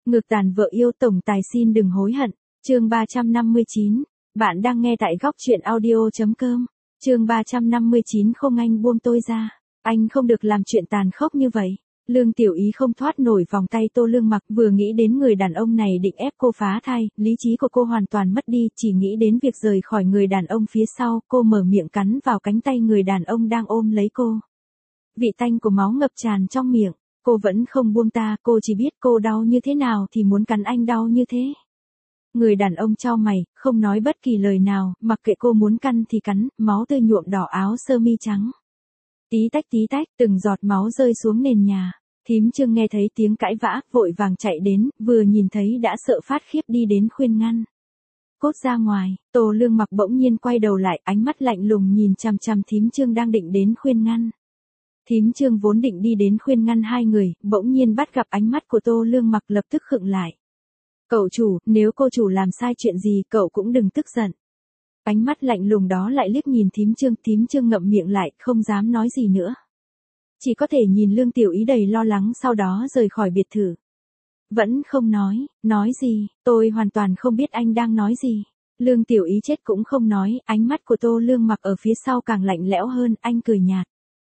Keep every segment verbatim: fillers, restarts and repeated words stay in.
Ngược tàn vợ yêu tổng tài xin đừng hối hận. Chương ba trăm năm mươi chín. Bạn đang nghe tại góc truyện audio.com. Chương ba trăm năm mươi chín. Không, anh buông tôi ra. Anh không được làm chuyện tàn khốc như vậy. Lương Tiểu Ý không thoát nổi vòng tay Tô Lương Mặc, vừa nghĩ đến người đàn ông này định ép cô phá thai, lý trí của cô hoàn toàn mất đi, chỉ nghĩ đến việc rời khỏi người đàn ông phía sau, cô mở miệng cắn vào cánh tay người đàn ông đang ôm lấy cô. Vị tanh của máu ngập tràn trong miệng, cô vẫn không buông ta, cô chỉ biết cô đau như thế nào thì muốn cắn anh đau như thế. Người đàn ông chau mày, không nói bất kỳ lời nào, mặc kệ cô muốn căn thì cắn, máu tươi nhuộm đỏ áo sơ mi trắng. Tí tách tí tách, từng giọt máu rơi xuống nền nhà. Thím Trương nghe thấy tiếng cãi vã, vội vàng chạy đến, vừa nhìn thấy đã sợ phát khiếp đi đến khuyên ngăn. Cốt ra ngoài, Tô Lương Mặc bỗng nhiên quay đầu lại, ánh mắt lạnh lùng nhìn chằm chằm thím Trương đang định đến khuyên ngăn. Thím Trương vốn định đi đến khuyên ngăn hai người, bỗng nhiên bắt gặp ánh mắt của Tô Lương Mặc lập tức khựng lại. Cậu chủ, nếu cô chủ làm sai chuyện gì cậu cũng đừng tức giận. Ánh mắt lạnh lùng đó lại liếc nhìn thím Trương, thím Trương ngậm miệng lại, không dám nói gì nữa. Chỉ có thể nhìn Lương Tiểu Ý đầy lo lắng sau đó rời khỏi biệt thự. Vẫn không nói, nói gì, tôi hoàn toàn không biết anh đang nói gì. Lương Tiểu Ý chết cũng không nói, ánh mắt của Tô Lương Mặc ở phía sau càng lạnh lẽo hơn, anh cười nhạt.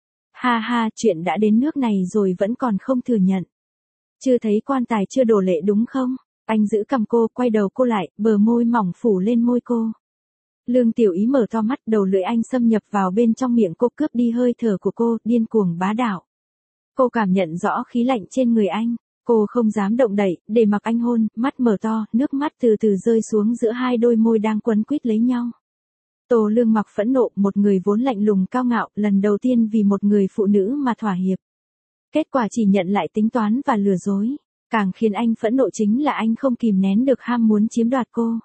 Ha ha, chuyện đã đến nước này rồi vẫn còn không thừa nhận. Chưa thấy quan tài chưa đổ lệ đúng không? Anh giữ cầm cô, quay đầu cô lại, bờ môi mỏng phủ lên môi cô. Lương Tiểu Ý mở to mắt, đầu lưỡi anh xâm nhập vào bên trong miệng cô, cướp đi hơi thở của cô, điên cuồng bá đạo. Cô cảm nhận rõ khí lạnh trên người anh, cô không dám động đậy, để mặc anh hôn, mắt mở to, nước mắt từ từ rơi xuống giữa hai đôi môi đang quấn quýt lấy nhau. Tô Lương Mặc phẫn nộ, một người vốn lạnh lùng cao ngạo, lần đầu tiên vì một người phụ nữ mà thỏa hiệp. Kết quả chỉ nhận lại tính toán và lừa dối. Càng khiến anh phẫn nộ chính là anh không kìm nén được ham muốn chiếm đoạt cô.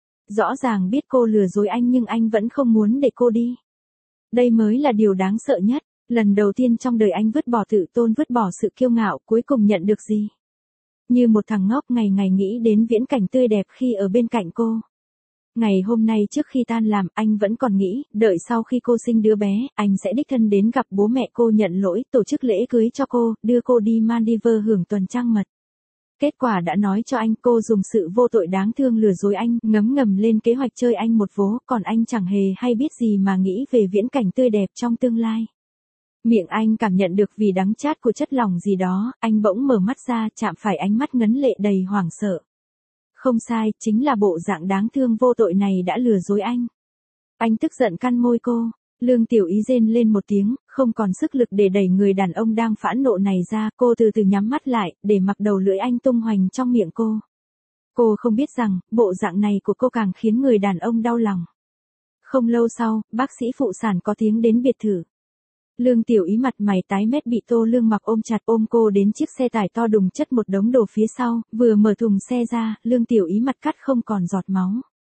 Rõ ràng biết cô lừa dối anh nhưng anh vẫn không muốn để cô đi. Đây mới là điều đáng sợ nhất. Lần đầu tiên trong đời anh vứt bỏ tự tôn, vứt bỏ sự kiêu ngạo, cuối cùng nhận được gì? Như một thằng ngốc ngày ngày nghĩ đến viễn cảnh tươi đẹp khi ở bên cạnh cô. Ngày hôm nay trước khi tan làm, anh vẫn còn nghĩ, đợi sau khi cô sinh đứa bé, anh sẽ đích thân đến gặp bố mẹ cô nhận lỗi, tổ chức lễ cưới cho cô, đưa cô đi Maldives hưởng tuần trăng mật. Kết quả đã nói cho anh, cô dùng sự vô tội đáng thương lừa dối anh, ngấm ngầm lên kế hoạch chơi anh một vố, còn anh chẳng hề hay biết gì mà nghĩ về viễn cảnh tươi đẹp trong tương lai. Miệng anh cảm nhận được vì đắng chát của chất lỏng gì đó, anh bỗng mở mắt ra, chạm phải ánh mắt ngấn lệ đầy hoảng sợ. Không sai, chính là bộ dạng đáng thương vô tội này đã lừa dối anh. Anh tức giận căn môi cô. Lương Tiểu Ý rên lên một tiếng, không còn sức lực để đẩy người đàn ông đang phẫn nộ này ra, cô từ từ nhắm mắt lại, để mặc đầu lưỡi anh tung hoành trong miệng cô. Cô không biết rằng, bộ dạng này của cô càng khiến người đàn ông đau lòng. Không lâu sau, bác sĩ phụ sản có tiếng đến biệt thự. Lương Tiểu Ý mặt mày tái mét bị Tô Lương Mặc ôm chặt, ôm cô đến chiếc xe tải to đùng chất một đống đồ phía sau, vừa mở thùng xe ra, Lương Tiểu Ý mặt cắt không còn giọt máu.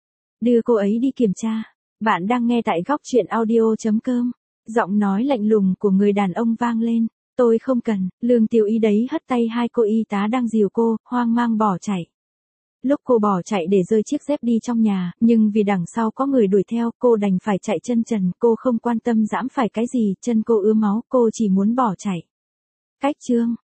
Đưa cô ấy đi kiểm tra. Bạn đang nghe tại góc truyện audio.com. Giọng nói lạnh lùng của người đàn ông vang lên. Tôi không cần. Lương Tiểu Ý đấy hất tay hai cô y tá đang dìu cô, hoang mang bỏ chạy. Lúc cô bỏ chạy để rơi chiếc dép đi trong nhà, nhưng vì đằng sau có người đuổi theo, cô đành phải chạy chân trần, cô không quan tâm giẫm phải cái gì, chân cô ứa máu, cô chỉ muốn bỏ chạy. Cách chương,